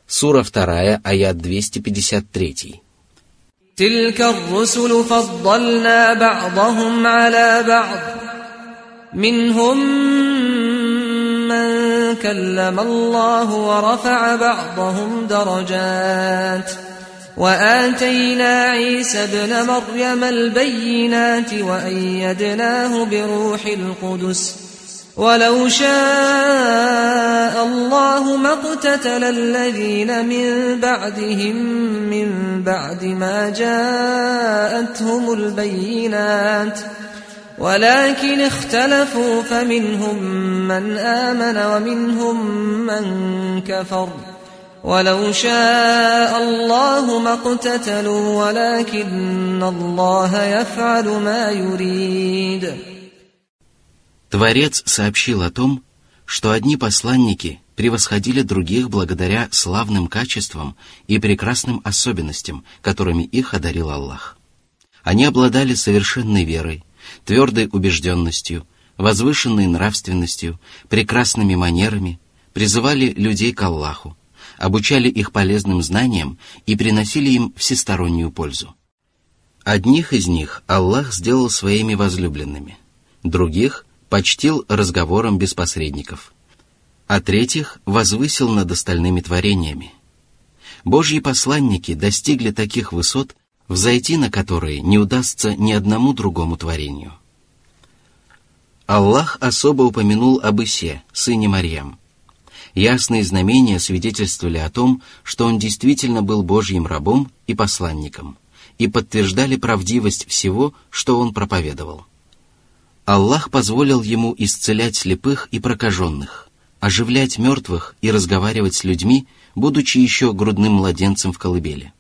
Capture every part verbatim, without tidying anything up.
Сура вторая, аят двести пятьдесят три. تلك الرسل فضلنا بعضهم على بعض منهم من كلم الله ورفع بعضهم درجات وآتينا عيسى ابن مريم البينات وأيدناه بروح القدس ولو شاء الله ما اقتتل الذين من بعدهم من بعد ما جاءتهم البينات ولكن اختلفوا فمنهم من آمن ومنهم من كفر ولو شاء الله ما اقتتلوا ولكن الله يفعل ما يريد. Творец сообщил о том, что одни посланники превосходили других благодаря славным качествам и прекрасным особенностям, которыми их одарил Аллах. Они обладали совершенной верой, твердой убежденностью, возвышенной нравственностью, прекрасными манерами, призывали людей к Аллаху, обучали их полезным знаниям и приносили им всестороннюю пользу. Одних из них Аллах сделал своими возлюбленными, других почтил разговором без посредников, а третьих возвысил над остальными творениями. Божьи посланники достигли таких высот, взойти на которые не удастся ни одному другому творению. Аллах особо упомянул об Исе, сыне Марьям. Ясные знамения свидетельствовали о том, что он действительно был Божьим рабом и посланником, и подтверждали правдивость всего, что он проповедовал. Аллах позволил ему исцелять слепых и прокаженных, оживлять мертвых и разговаривать с людьми, будучи еще грудным младенцем в колыбели.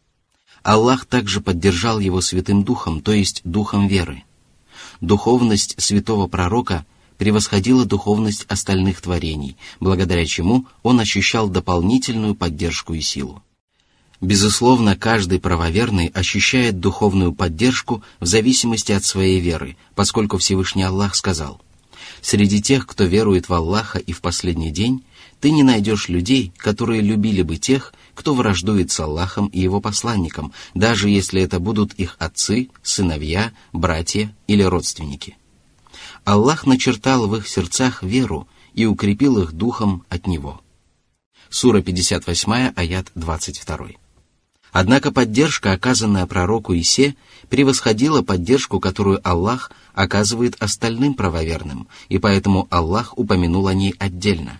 Аллах также поддержал его Святым Духом, то есть Духом веры. Духовность святого пророка превосходила духовность остальных творений, благодаря чему он ощущал дополнительную поддержку и силу. Безусловно, каждый правоверный ощущает духовную поддержку в зависимости от своей веры, поскольку Всевышний Аллах сказал: «Среди тех, кто верует в Аллаха и в последний день, ты не найдешь людей, которые любили бы тех, кто враждует с Аллахом и его посланником, даже если это будут их отцы, сыновья, братья или родственники». Аллах начертал в их сердцах веру и укрепил их духом от Него. Сура пятьдесят восемь, аят двадцать два. Однако поддержка, оказанная пророку Исе, превосходила поддержку, которую Аллах оказывает остальным правоверным, и поэтому Аллах упомянул о ней отдельно.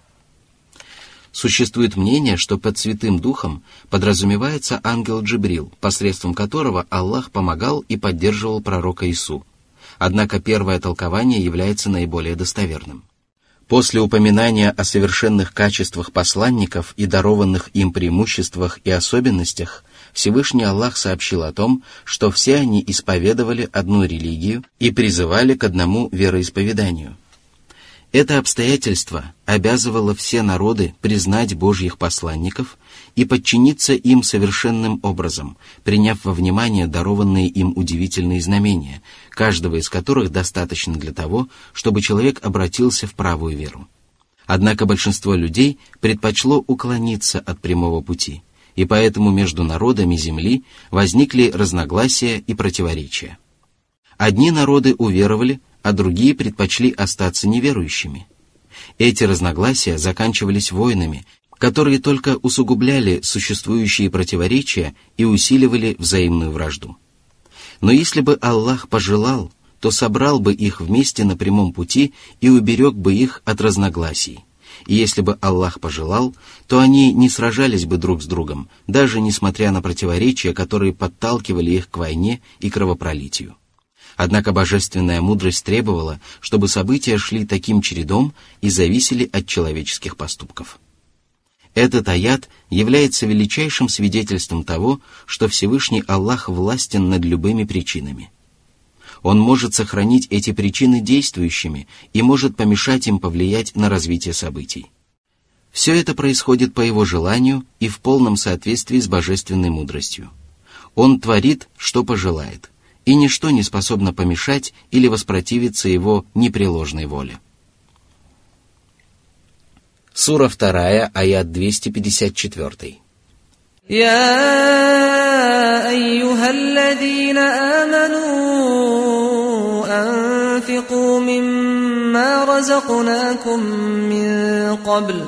Существует мнение, что под Святым Духом подразумевается ангел Джибрил, посредством которого Аллах помогал и поддерживал пророка Ису. Однако первое толкование является наиболее достоверным. После упоминания о совершенных качествах посланников и дарованных им преимуществах и особенностях, Всевышний Аллах сообщил о том, что все они исповедовали одну религию и призывали к одному вероисповеданию. Это обстоятельство обязывало все народы признать Божьих посланников и подчиниться им совершенным образом, приняв во внимание дарованные им удивительные знамения, каждого из которых достаточно для того, чтобы человек обратился в правую веру. Однако большинство людей предпочло уклониться от прямого пути, и поэтому между народами земли возникли разногласия и противоречия. Одни народы уверовали, а другие предпочли остаться неверующими. Эти разногласия заканчивались войнами, которые только усугубляли существующие противоречия и усиливали взаимную вражду. Но если бы Аллах пожелал, то собрал бы их вместе на прямом пути и уберег бы их от разногласий. И если бы Аллах пожелал, то они не сражались бы друг с другом, даже несмотря на противоречия, которые подталкивали их к войне и кровопролитию. Однако божественная мудрость требовала, чтобы события шли таким чередом и зависели от человеческих поступков. Этот аят является величайшим свидетельством того, что Всевышний Аллах властен над любыми причинами. Он может сохранить эти причины действующими и может помешать им повлиять на развитие событий. Все это происходит по Его желанию и в полном соответствии с божественной мудростью. Он творит, что пожелает, и ничто не способно помешать или воспротивиться Его непреложной воле. Сура вторая, аят двести пятьдесят четыре. يا أيها الذين آمنوا أنفقوا مما رزقناكم من قبل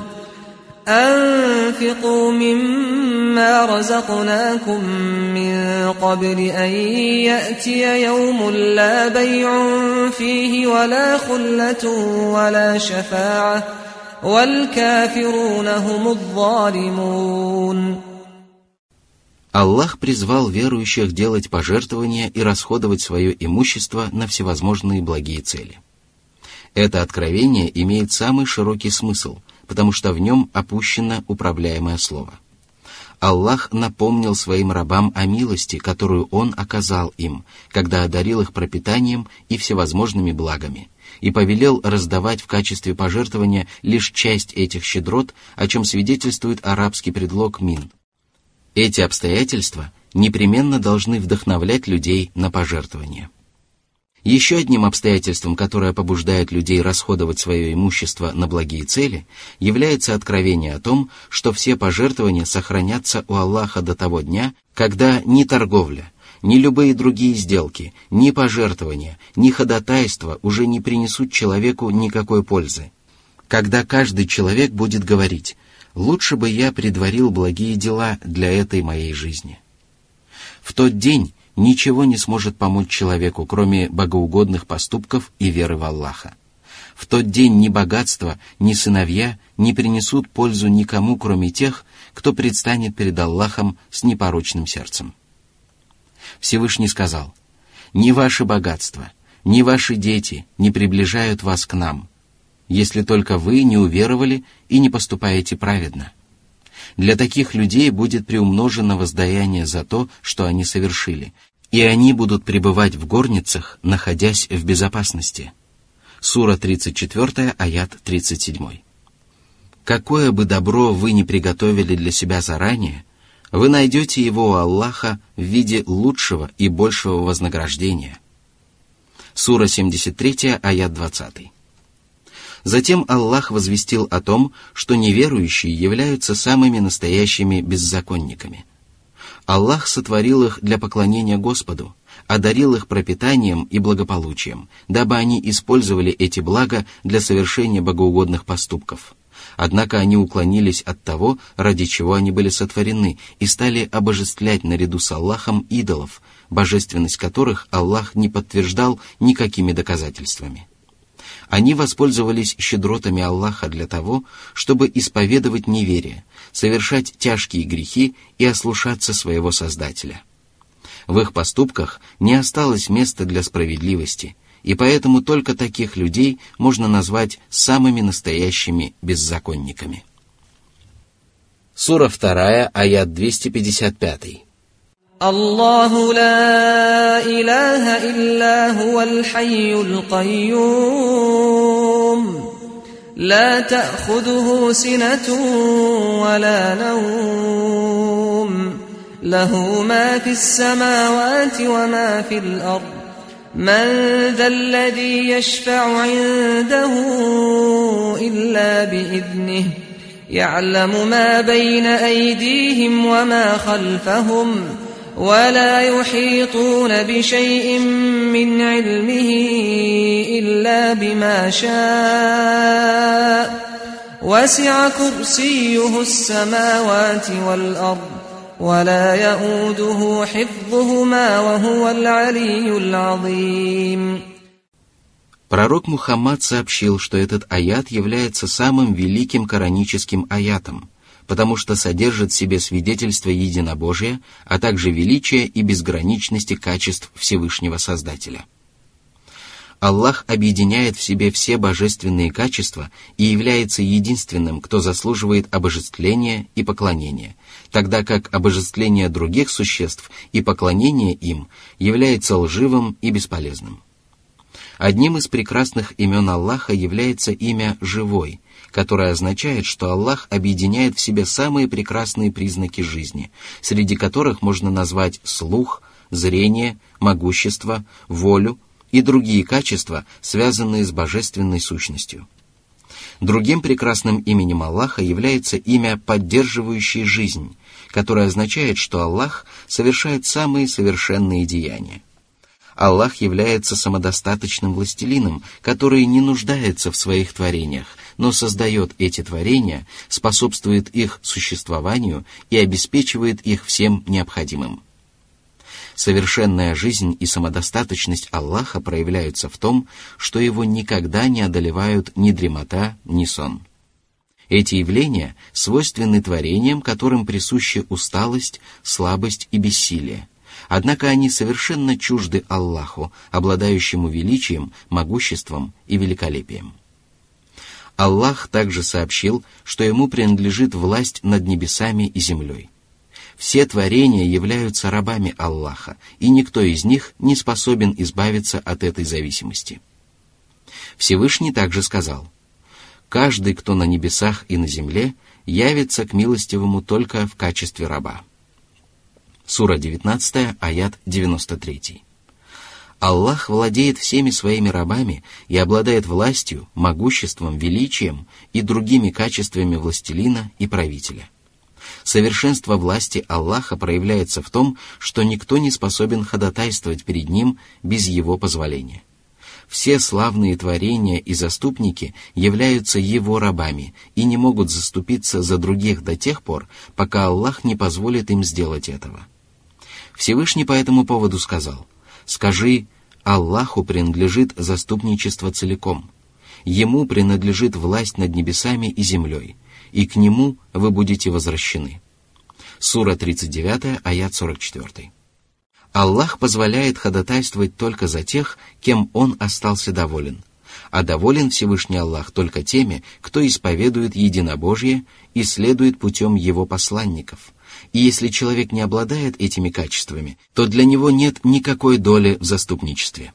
أنفقوا مما رزقناكم من قبل أن يأتي يوم لا بيع فيه ولا خلة ولا شفاعة والكافرون هم الظالمون. Аллах призвал верующих делать пожертвования и расходовать свое имущество на всевозможные благие цели. Это откровение имеет самый широкий смысл, потому что в нем опущено управляемое слово. Аллах напомнил своим рабам о милости, которую Он оказал им, когда одарил их пропитанием и всевозможными благами, и повелел раздавать в качестве пожертвования лишь часть этих щедрот, о чем свидетельствует арабский предлог «мин». Эти обстоятельства непременно должны вдохновлять людей на пожертвование. Еще одним обстоятельством, которое побуждает людей расходовать свое имущество на благие цели, является откровение о том, что все пожертвования сохранятся у Аллаха до того дня, когда ни торговля, ни любые другие сделки, ни пожертвования, ни ходатайства уже не принесут человеку никакой пользы. Когда каждый человек будет говорить: «Лучше бы я предварил благие дела для этой моей жизни». В тот день ничего не сможет помочь человеку, кроме богоугодных поступков и веры в Аллаха. В тот день ни богатство, ни сыновья не принесут пользу никому, кроме тех, кто предстанет перед Аллахом с непорочным сердцем. Всевышний сказал: «Ни ваше богатство, ни ваши дети не приближают вас к нам, если только вы не уверовали и не поступаете праведно. Для таких людей будет приумножено воздаяние за то, что они совершили, и они будут пребывать в горницах, находясь в безопасности». Сура тридцать четыре, аят тридцать семь. Какое бы добро вы ни приготовили для себя заранее, вы найдете его у Аллаха в виде лучшего и большего вознаграждения. Сура семьдесят три, аят двадцать. Затем Аллах возвестил о том, что неверующие являются самыми настоящими беззаконниками. Аллах сотворил их для поклонения Господу, одарил их пропитанием и благополучием, дабы они использовали эти блага для совершения богоугодных поступков. Однако они уклонились от того, ради чего они были сотворены, и стали обожествлять наряду с Аллахом идолов, божественность которых Аллах не подтверждал никакими доказательствами. Они воспользовались щедротами Аллаха для того, чтобы исповедовать неверие, совершать тяжкие грехи и ослушаться своего Создателя. В их поступках не осталось места для справедливости, и поэтому только таких людей можно назвать самыми настоящими беззаконниками. Сура два, аят двести пятьдесят пять. Аллаху ла илаха илля хуваль хайюль кайюм, ла та'худуху синатун ва ла наум, лаху ма фис самавати ва ма фил ард, ман заллади яшфау индаху илля би'идних, я'ламу ма байна айдихим ва ма хальфахум, ولا يحيطون بشيء من علمه إلا بما شاء وسع كرسيه السماوات والأرض ولا يؤوده حفظهما وهو العلي العظيم. Пророк Мухаммад сообщил, что этот аят является самым великим кораническим аятом, потому что содержит в себе свидетельство единобожия, а также величия и безграничности качеств Всевышнего Создателя. Аллах объединяет в себе все божественные качества и является единственным, кто заслуживает обожествления и поклонения, тогда как обожествление других существ и поклонение им является лживым и бесполезным. Одним из прекрасных имен Аллаха является имя «Живой», которое означает, что Аллах объединяет в себе самые прекрасные признаки жизни, среди которых можно назвать слух, зрение, могущество, волю и другие качества, связанные с божественной сущностью. Другим прекрасным именем Аллаха является имя «поддерживающий жизнь», которое означает, что Аллах совершает самые совершенные деяния. Аллах является самодостаточным властелином, который не нуждается в своих творениях, но создает эти творения, способствует их существованию и обеспечивает их всем необходимым. Совершенная жизнь и самодостаточность Аллаха проявляются в том, что его никогда не одолевают ни дремота, ни сон. Эти явления свойственны творениям, которым присущи усталость, слабость и бессилие. Однако они совершенно чужды Аллаху, обладающему величием, могуществом и великолепием. Аллах также сообщил, что ему принадлежит власть над небесами и землей. Все творения являются рабами Аллаха, и никто из них не способен избавиться от этой зависимости. Всевышний также сказал: «Каждый, кто на небесах и на земле, явится к милостивому только в качестве раба». Сура девятнадцатая, аят девяносто три. Аллах владеет всеми своими рабами и обладает властью, могуществом, величием и другими качествами властелина и правителя. Совершенство власти Аллаха проявляется в том, что никто не способен ходатайствовать перед Ним без Его позволения. Все славные творения и заступники являются Его рабами и не могут заступиться за других до тех пор, пока Аллах не позволит им сделать этого. Всевышний по этому поводу сказал: «Скажи, Аллаху принадлежит заступничество целиком. Ему принадлежит власть над небесами и землей, и к Нему вы будете возвращены». Сура тридцать девятая, аят сорок четыре. Аллах позволяет ходатайствовать только за тех, кем Он остался доволен, а доволен Всевышний Аллах только теми, кто исповедует единобожие и следует путем Его посланников. И если человек не обладает этими качествами, то для него нет никакой доли в заступничестве.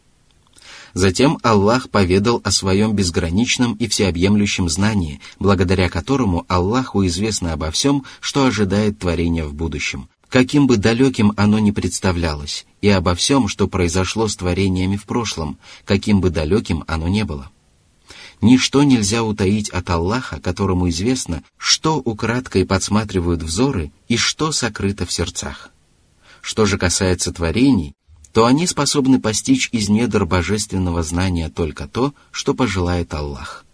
Затем Аллах поведал о своем безграничном и всеобъемлющем знании, благодаря которому Аллаху известно обо всем, что ожидает творения в будущем, каким бы далеким оно ни представлялось, и обо всем, что произошло с творениями в прошлом, каким бы далеким оно ни было. Ничто нельзя утаить от Аллаха, которому известно, что украдкой подсматривают взоры и что сокрыто в сердцах. Что же касается творений, то они способны постичь из недр божественного знания только то, что пожелает Аллах.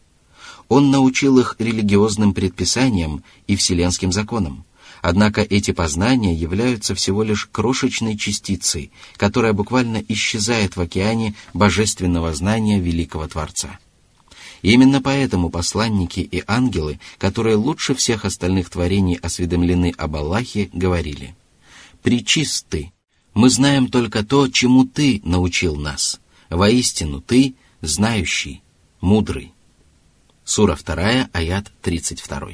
Он научил их религиозным предписаниям и вселенским законам. Однако эти познания являются всего лишь крошечной частицей, которая буквально исчезает в океане божественного знания великого Творца. Именно поэтому посланники и ангелы, которые лучше всех остальных творений осведомлены об Аллахе, говорили: «Пречист ты, мы знаем только то, чему ты научил нас. Воистину ты знающий, мудрый». Сура вторая, аят тридцать два.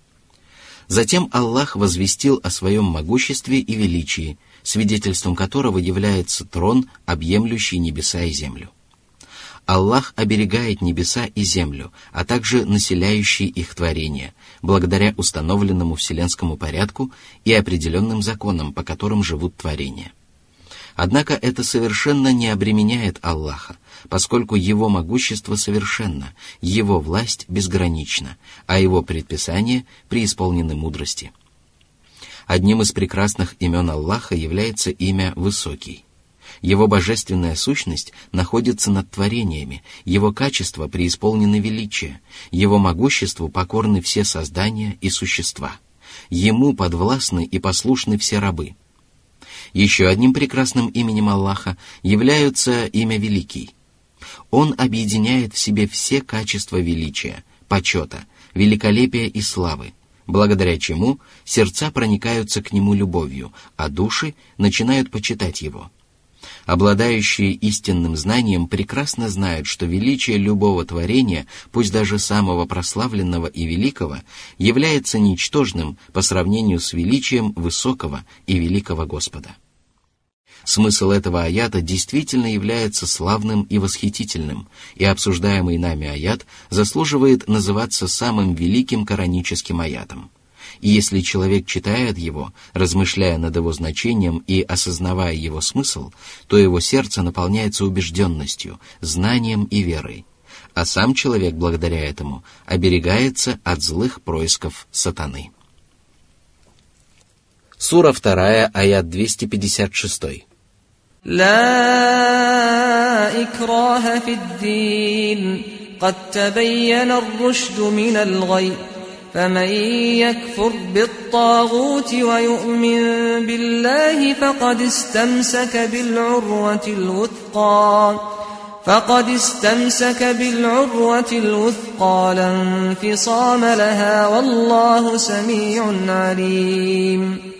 Затем Аллах возвестил о своем могуществе и величии, свидетельством которого является трон, объемлющий небеса и землю. Аллах оберегает небеса и землю, а также населяющие их творения, благодаря установленному вселенскому порядку и определенным законам, по которым живут творения. Однако это совершенно не обременяет Аллаха, поскольку Его могущество совершенно, Его власть безгранична, а Его предписания преисполнены мудрости. Одним из прекрасных имен Аллаха является имя «Высокий». Его божественная сущность находится над творениями, Его качества преисполнены величия, Его могуществу покорны все создания и существа. Ему подвластны и послушны все рабы. Еще одним прекрасным именем Аллаха является имя Великий. Он объединяет в себе все качества величия, почета, великолепия и славы, благодаря чему сердца проникаются к Нему любовью, а души начинают почитать Его. Обладающие истинным знанием прекрасно знают, что величие любого творения, пусть даже самого прославленного и великого, является ничтожным по сравнению с величием высокого и великого Господа. Смысл этого аята действительно является славным и восхитительным, и обсуждаемый нами аят заслуживает называться самым великим кораническим аятом. И если человек читает его, размышляя над его значением и осознавая его смысл, то его сердце наполняется убежденностью, знанием и верой. а сам человек благодаря этому оберегается от злых происков сатаны. Сура вторая, аят двести пятьдесят шесть. لا إكراه في الدين قد تبين الرشد من الغي فمن يكفر بالطاغوت ويؤمن بالله فقد استمسك بالعروة الوثقى فقد استمسك بالعروة الوثقى لا انفصام لها والله سميع عليم.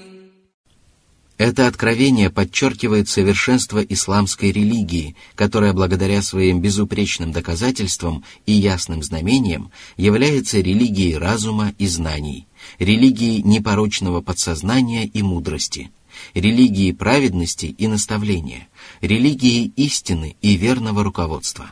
Это откровение подчеркивает совершенство исламской религии, которая благодаря своим безупречным доказательствам и ясным знамениям является религией разума и знаний, религией непорочного подсознания и мудрости, религией праведности и наставления, религией истины и верного руководства.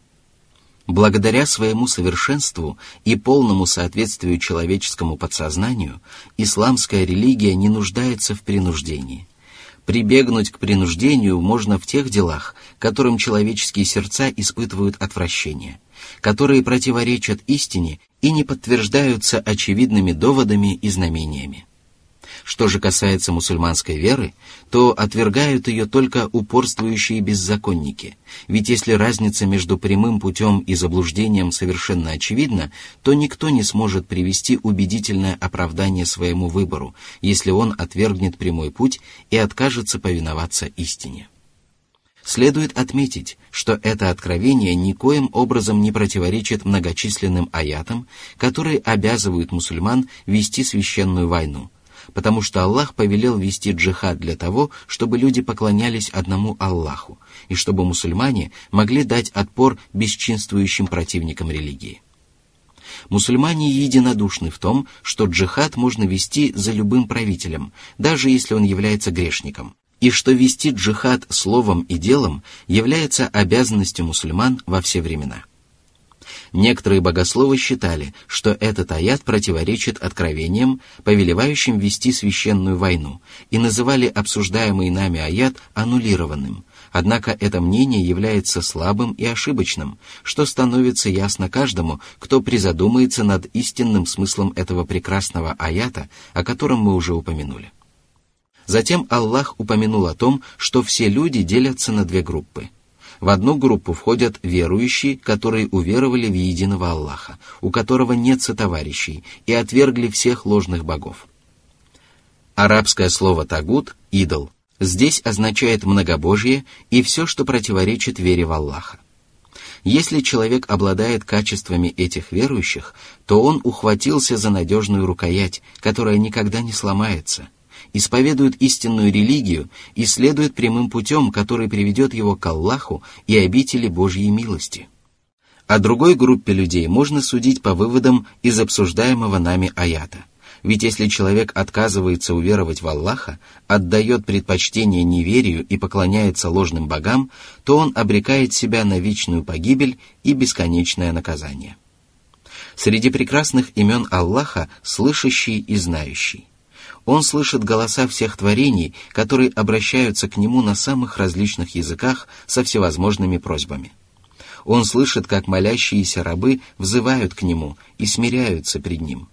Благодаря своему совершенству и полному соответствию человеческому подсознанию, исламская религия не нуждается в принуждении. Прибегнуть к принуждению можно в тех делах, которым человеческие сердца испытывают отвращение, которые противоречат истине и не подтверждаются очевидными доводами и знамениями. Что же касается мусульманской веры, то отвергают ее только упорствующие беззаконники, ведь если разница между прямым путем и заблуждением совершенно очевидна, то никто не сможет привести убедительное оправдание своему выбору, если он отвергнет прямой путь и откажется повиноваться истине. Следует отметить, что это откровение никоим образом не противоречит многочисленным аятам, которые обязывают мусульман вести священную войну, потому что Аллах повелел вести джихад для того, чтобы люди поклонялись одному Аллаху, и чтобы мусульмане могли дать отпор бесчинствующим противникам религии. Мусульмане единодушны в том, что джихад можно вести за любым правителем, даже если он является грешником, и что вести джихад словом и делом является обязанностью мусульман во все времена. Некоторые богословы считали, что этот аят противоречит откровениям, повелевающим вести священную войну, и называли обсуждаемый нами аят аннулированным. Однако это мнение является слабым и ошибочным, что становится ясно каждому, кто призадумается над истинным смыслом этого прекрасного аята, о котором мы уже упомянули. Затем Аллах упомянул о том, что все люди делятся на две группы. В одну группу входят верующие, которые уверовали в единого Аллаха, у которого нет сотоварищей, и отвергли всех ложных богов. Арабское слово «тагут» — «идол» здесь означает многобожие и все, что противоречит вере в Аллаха. Если человек обладает качествами этих верующих, то он ухватился за надежную рукоять, которая никогда не сломается, исповедует истинную религию и следует прямым путем, который приведет его к Аллаху и обители Божьей милости. О другой группе людей можно судить по выводам из обсуждаемого нами аята. Ведь если человек отказывается уверовать в Аллаха, отдает предпочтение неверию и поклоняется ложным богам, то он обрекает себя на вечную погибель и бесконечное наказание. Среди прекрасных имен Аллаха слышащий и знающий. Он слышит голоса всех творений, которые обращаются к Нему на самых различных языках со всевозможными просьбами. Он слышит, как молящиеся рабы взывают к Нему и смиряются пред Ним.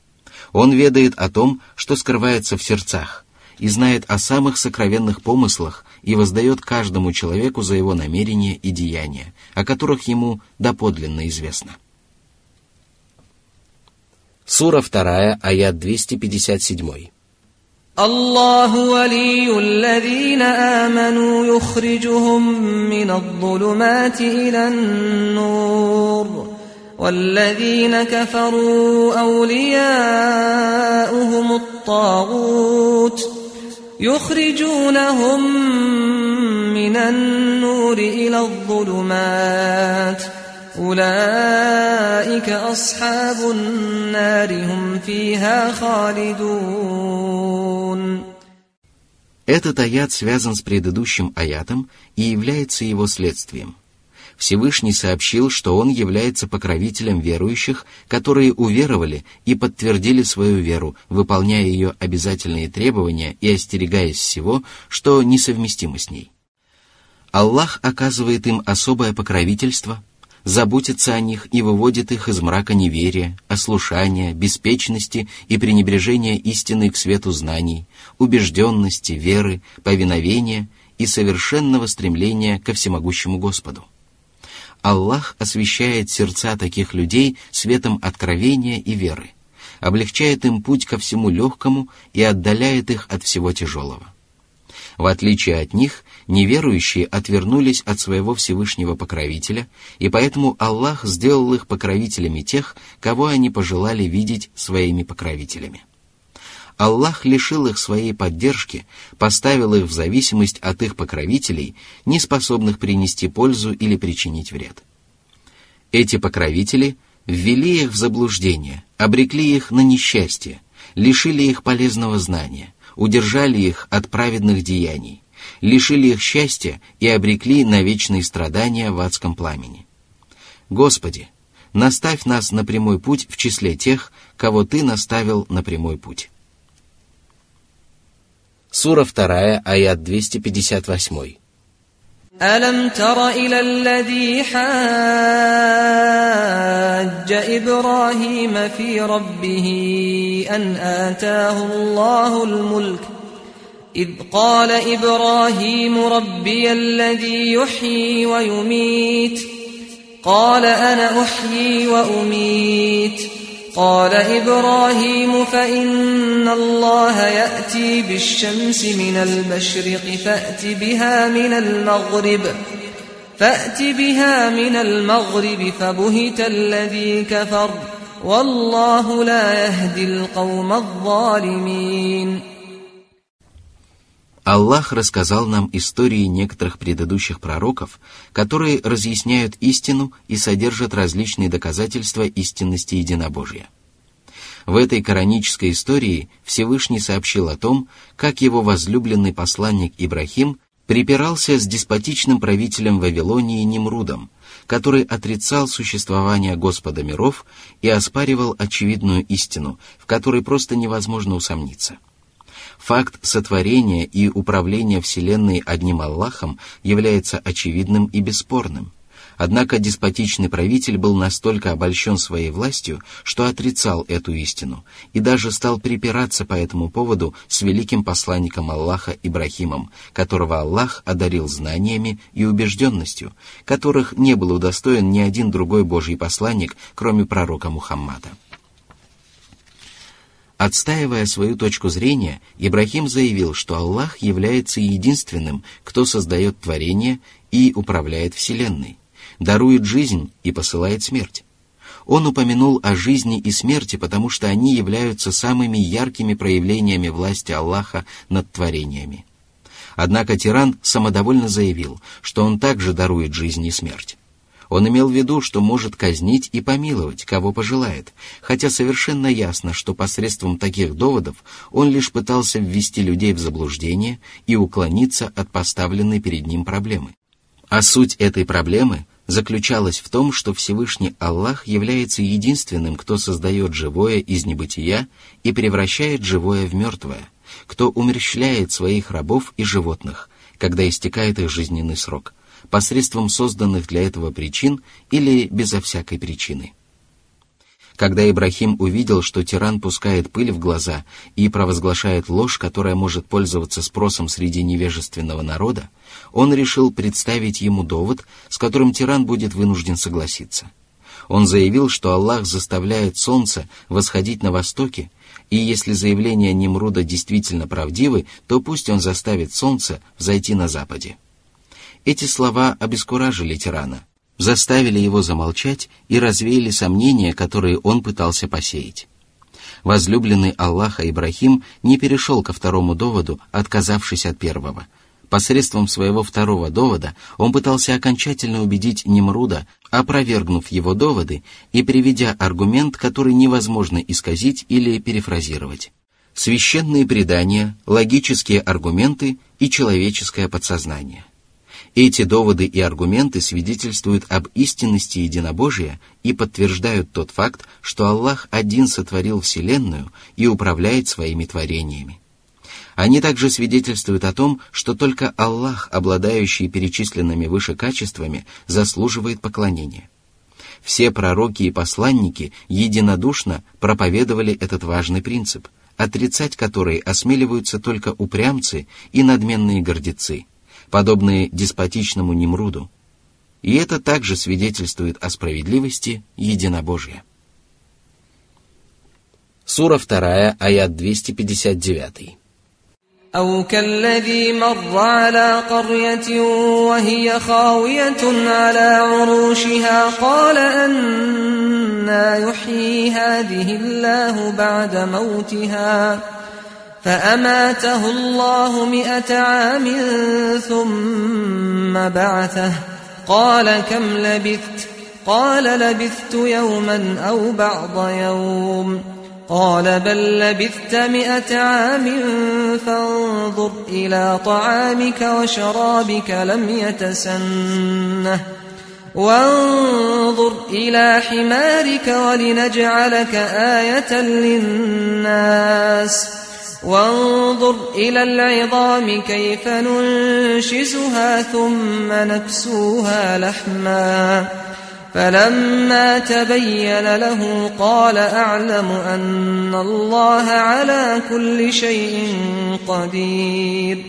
Он ведает о том, что скрывается в сердцах, и знает о самых сокровенных помыслах и воздает каждому человеку за его намерения и деяния, о которых Ему доподлинно известно. Сура вторая, аят двести пятьдесят семь. الله ولي الذين آمنوا يخرجهم من الظلمات إلى النور والذين كفروا أولياؤهم الطاغوت يخرجونهم من النور إلى الظلمات أولئك أصحاب النار هم فيها خالدون. Этот аят связан с предыдущим аятом и является его следствием. Всевышний сообщил, что Он является покровителем верующих, которые уверовали и подтвердили свою веру, выполняя ее обязательные требования и остерегаясь всего, что несовместимо с ней. Аллах оказывает им особое покровительство, заботится о них и выводит их из мрака неверия, ослушания, беспечности и пренебрежения истиной к свету знаний, убежденности, веры, повиновения и совершенного стремления ко всемогущему Господу. Аллах освещает сердца таких людей светом откровения и веры, облегчает им путь ко всему легкому и отдаляет их от всего тяжелого. В отличие от них, неверующие отвернулись от своего Всевышнего покровителя, и поэтому Аллах сделал их покровителями тех, кого они пожелали видеть своими покровителями. Аллах лишил их своей поддержки, поставил их в зависимость от их покровителей, не способных принести пользу или причинить вред. Эти покровители ввели их в заблуждение, обрекли их на несчастье, лишили их полезного знания, удержали их от праведных деяний, лишили их счастья и обрекли на вечные страдания в адском пламени. Господи, наставь нас на прямой путь в числе тех, кого Ты наставил на прямой путь. Сура вторая, аят двести пятьдесят восемь. ألم تر إلى الذي حاج إبراهيم في ربه أن آتاه الله الملك إذ قال إبراهيم ربي الذي يحيي ويميت قال أنا أحيي وأميت قال إبراهيم فإن الله يأتي بالشمس من المشرق فأت بها من المغرب فأت بها من المغرب فبهت الذي كفر والله لا يهدي القوم الظالمين. Аллах рассказал нам истории некоторых предыдущих пророков, которые разъясняют истину и содержат различные доказательства истинности единобожия. В этой коранической истории Всевышний сообщил о том, как его возлюбленный посланник Ибрахим припирался с деспотичным правителем Вавилонии Нимрудом, который отрицал существование Господа миров и оспаривал очевидную истину, в которой просто невозможно усомниться. Факт сотворения и управления Вселенной одним Аллахом является очевидным и бесспорным. Однако деспотичный правитель был настолько обольщен своей властью, что отрицал эту истину и даже стал припираться по этому поводу с великим посланником Аллаха Ибрахимом, которого Аллах одарил знаниями и убежденностью, которых не был удостоен ни один другой Божий посланник, кроме пророка Мухаммада. Отстаивая свою точку зрения, Ибрахим заявил, что Аллах является единственным, кто создает творение и управляет Вселенной, дарует жизнь и посылает смерть. Он упомянул о жизни и смерти, потому что они являются самыми яркими проявлениями власти Аллаха над творениями. Однако тиран самодовольно заявил, что он также дарует жизнь и смерть. Он имел в виду, что может казнить и помиловать, кого пожелает, хотя совершенно ясно, что посредством таких доводов он лишь пытался ввести людей в заблуждение и уклониться от поставленной перед ним проблемы. А суть этой проблемы заключалась в том, что Всевышний Аллах является единственным, кто создает живое из небытия и превращает живое в мертвое, кто умерщвляет своих рабов и животных, когда истекает их жизненный срок, посредством созданных для этого причин или безо всякой причины. Когда Ибрахим увидел, что тиран пускает пыль в глаза и провозглашает ложь, которая может пользоваться спросом среди невежественного народа, он решил представить ему довод, с которым тиран будет вынужден согласиться. Он заявил, что Аллах заставляет солнце восходить на востоке, и если заявления Нимруда действительно правдивы, то пусть он заставит солнце взойти на западе. Эти слова обескуражили тирана, заставили его замолчать и развеяли сомнения, которые он пытался посеять. Возлюбленный Аллаха Ибрахим не перешел ко второму доводу, отказавшись от первого. Посредством своего второго довода он пытался окончательно убедить Нимруда, опровергнув его доводы и приведя аргумент, который невозможно исказить или перефразировать. Священные предания, логические аргументы и человеческое подсознание. Эти доводы и аргументы свидетельствуют об истинности единобожия и подтверждают тот факт, что Аллах один сотворил Вселенную и управляет своими творениями. Они также свидетельствуют о том, что только Аллах, обладающий перечисленными выше качествами, заслуживает поклонения. Все пророки и посланники единодушно проповедовали этот важный принцип, отрицать который осмеливаются только упрямцы и надменные гордецы, подобные деспотичному Нимруду. И это также свидетельствует о справедливости единобожия. Сура вторая, аят двести пятьдесят девять. أو كالذي مر على قرية وهي خاوية على عروشها قال أنى يحيي هذه الله بعد موتها فأماته الله مئة عام ثم بعثه قال كم لبثت قال لبثت يوما أو بعض يوم قال بل لبثت مئة عام فانظر إلى طعامك وشرابك لم يتسنه وانظر إلى حمارك ولنجعلك آية للناس وانظر إلى العظام كيف ننشزها ثم نكسوها لحما فلما تبين له قال أعلم أن الله على كل شيء قدير.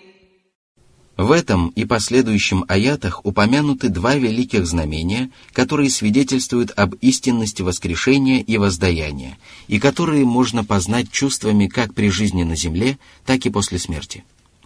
В этом и последующем аятах упомянуты два великих знамения, которые свидетельствуют об истинности воскрешения и воздаяния, и которые можно познать чувствами как при жизни на земле, так и после смерти.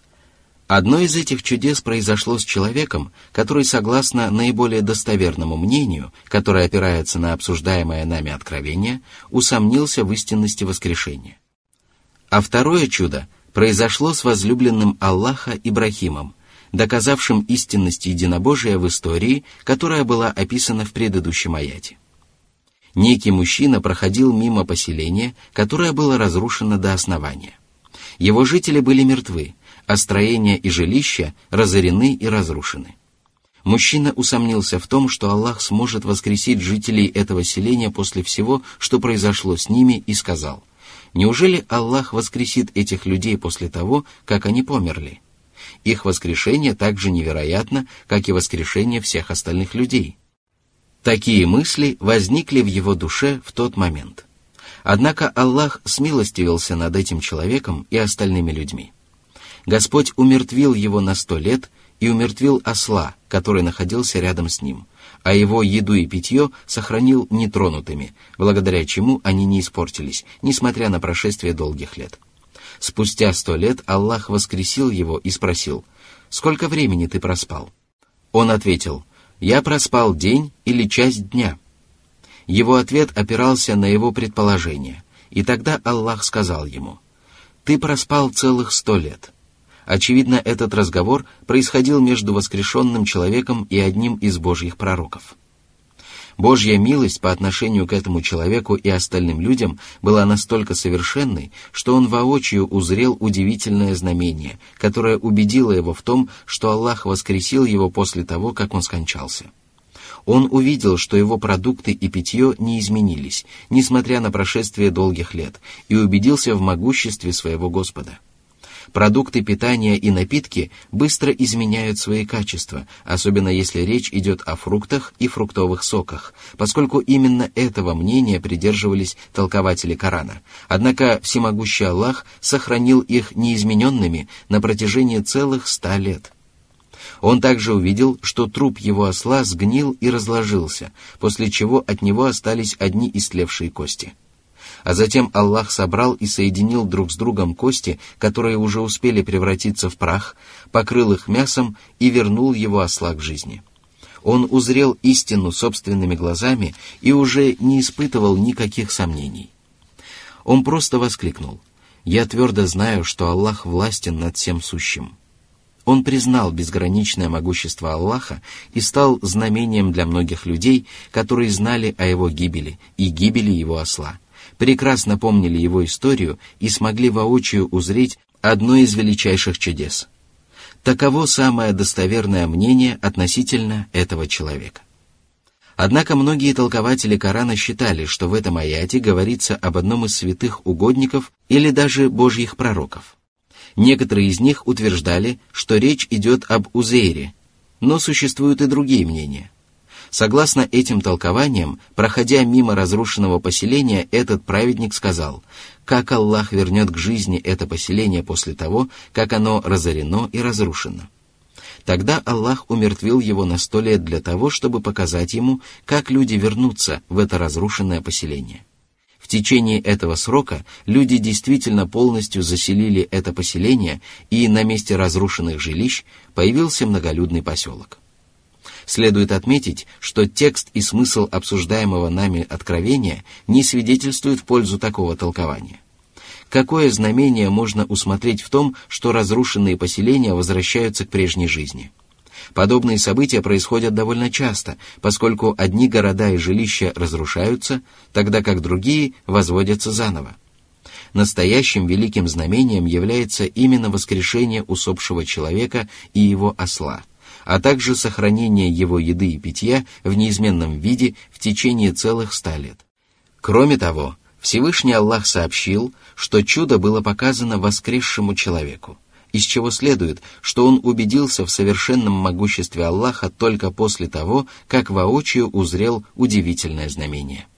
Одно из этих чудес произошло с человеком, который, согласно наиболее достоверному мнению, которое опирается на обсуждаемое нами откровение, усомнился в истинности воскрешения. А второе чудо произошло с возлюбленным Аллаха Ибрахимом, доказавшим истинность единобожия в истории, которая была описана в предыдущем аяте. Некий мужчина проходил мимо поселения, которое было разрушено до основания. Его жители были мертвы, а строения и жилища разорены и разрушены. Мужчина усомнился в том, что Аллах сможет воскресить жителей этого селения после всего, что произошло с ними, и сказал: «Неужели Аллах воскресит этих людей после того, как они померли? Их воскрешение так же невероятно, как и воскрешение всех остальных людей». Такие мысли возникли в его душе в тот момент. Однако Аллах смилостивился над этим человеком и остальными людьми. Господь умертвил его на сто лет и умертвил осла, который находился рядом с ним, а его еду и питье сохранил нетронутыми, благодаря чему они не испортились, несмотря на прошествие долгих лет. Спустя сто лет Аллах воскресил его и спросил: «Сколько времени ты проспал?» Он ответил: «Я проспал день или часть дня». Его ответ опирался на его предположение, и тогда Аллах сказал ему: «Ты проспал целых сто лет». Очевидно, этот разговор происходил между воскрешенным человеком и одним из Божьих пророков. Божья милость по отношению к этому человеку и остальным людям была настолько совершенной, что он воочию узрел удивительное знамение, которое убедило его в том, что Аллах воскресил его после того, как он скончался. Он увидел, что его продукты и питье не изменились, несмотря на прошествие долгих лет, и убедился в могуществе своего Господа. Продукты питания и напитки быстро изменяют свои качества, особенно если речь идет о фруктах и фруктовых соках, поскольку именно этого мнения придерживались толкователи Корана. Однако всемогущий Аллах сохранил их неизмененными на протяжении целых ста лет. Он также увидел, что труп его осла сгнил и разложился, после чего от него остались одни истлевшие кости. А затем Аллах собрал и соединил друг с другом кости, которые уже успели превратиться в прах, покрыл их мясом и вернул его осла к жизни. Он узрел истину собственными глазами и уже не испытывал никаких сомнений. Он просто воскликнул: «Я твердо знаю, что Аллах властен над всем сущим». Он признал безграничное могущество Аллаха и стал знамением для многих людей, которые знали о его гибели и гибели его осла, прекрасно помнили его историю и смогли воочию узреть одно из величайших чудес. Таково самое достоверное мнение относительно этого человека. Однако многие толкователи Корана считали, что в этом аяте говорится об одном из святых угодников или даже Божьих пророков. Некоторые из них утверждали, что речь идет об Узейре, но существуют и другие мнения. Согласно этим толкованиям, проходя мимо разрушенного поселения, этот праведник сказал: «Как Аллах вернет к жизни это поселение после того, как оно разорено и разрушено?» Тогда Аллах умертвил его на сто лет для того, чтобы показать ему, как люди вернутся в это разрушенное поселение. В течение этого срока люди действительно полностью заселили это поселение, и на месте разрушенных жилищ появился многолюдный поселок. Следует отметить, что текст и смысл обсуждаемого нами откровения не свидетельствуют в пользу такого толкования. Какое знамение можно усмотреть в том, что разрушенные поселения возвращаются к прежней жизни? Подобные события происходят довольно часто, поскольку одни города и жилища разрушаются, тогда как другие возводятся заново. Настоящим великим знамением является именно воскрешение усопшего человека и его осла, а также сохранение его еды и питья в неизменном виде в течение целых ста лет. Кроме того, Всевышний Аллах сообщил, что чудо было показано воскресшему человеку, из чего следует, что он убедился в совершенном могуществе Аллаха только после того, как воочию узрел удивительное знамение.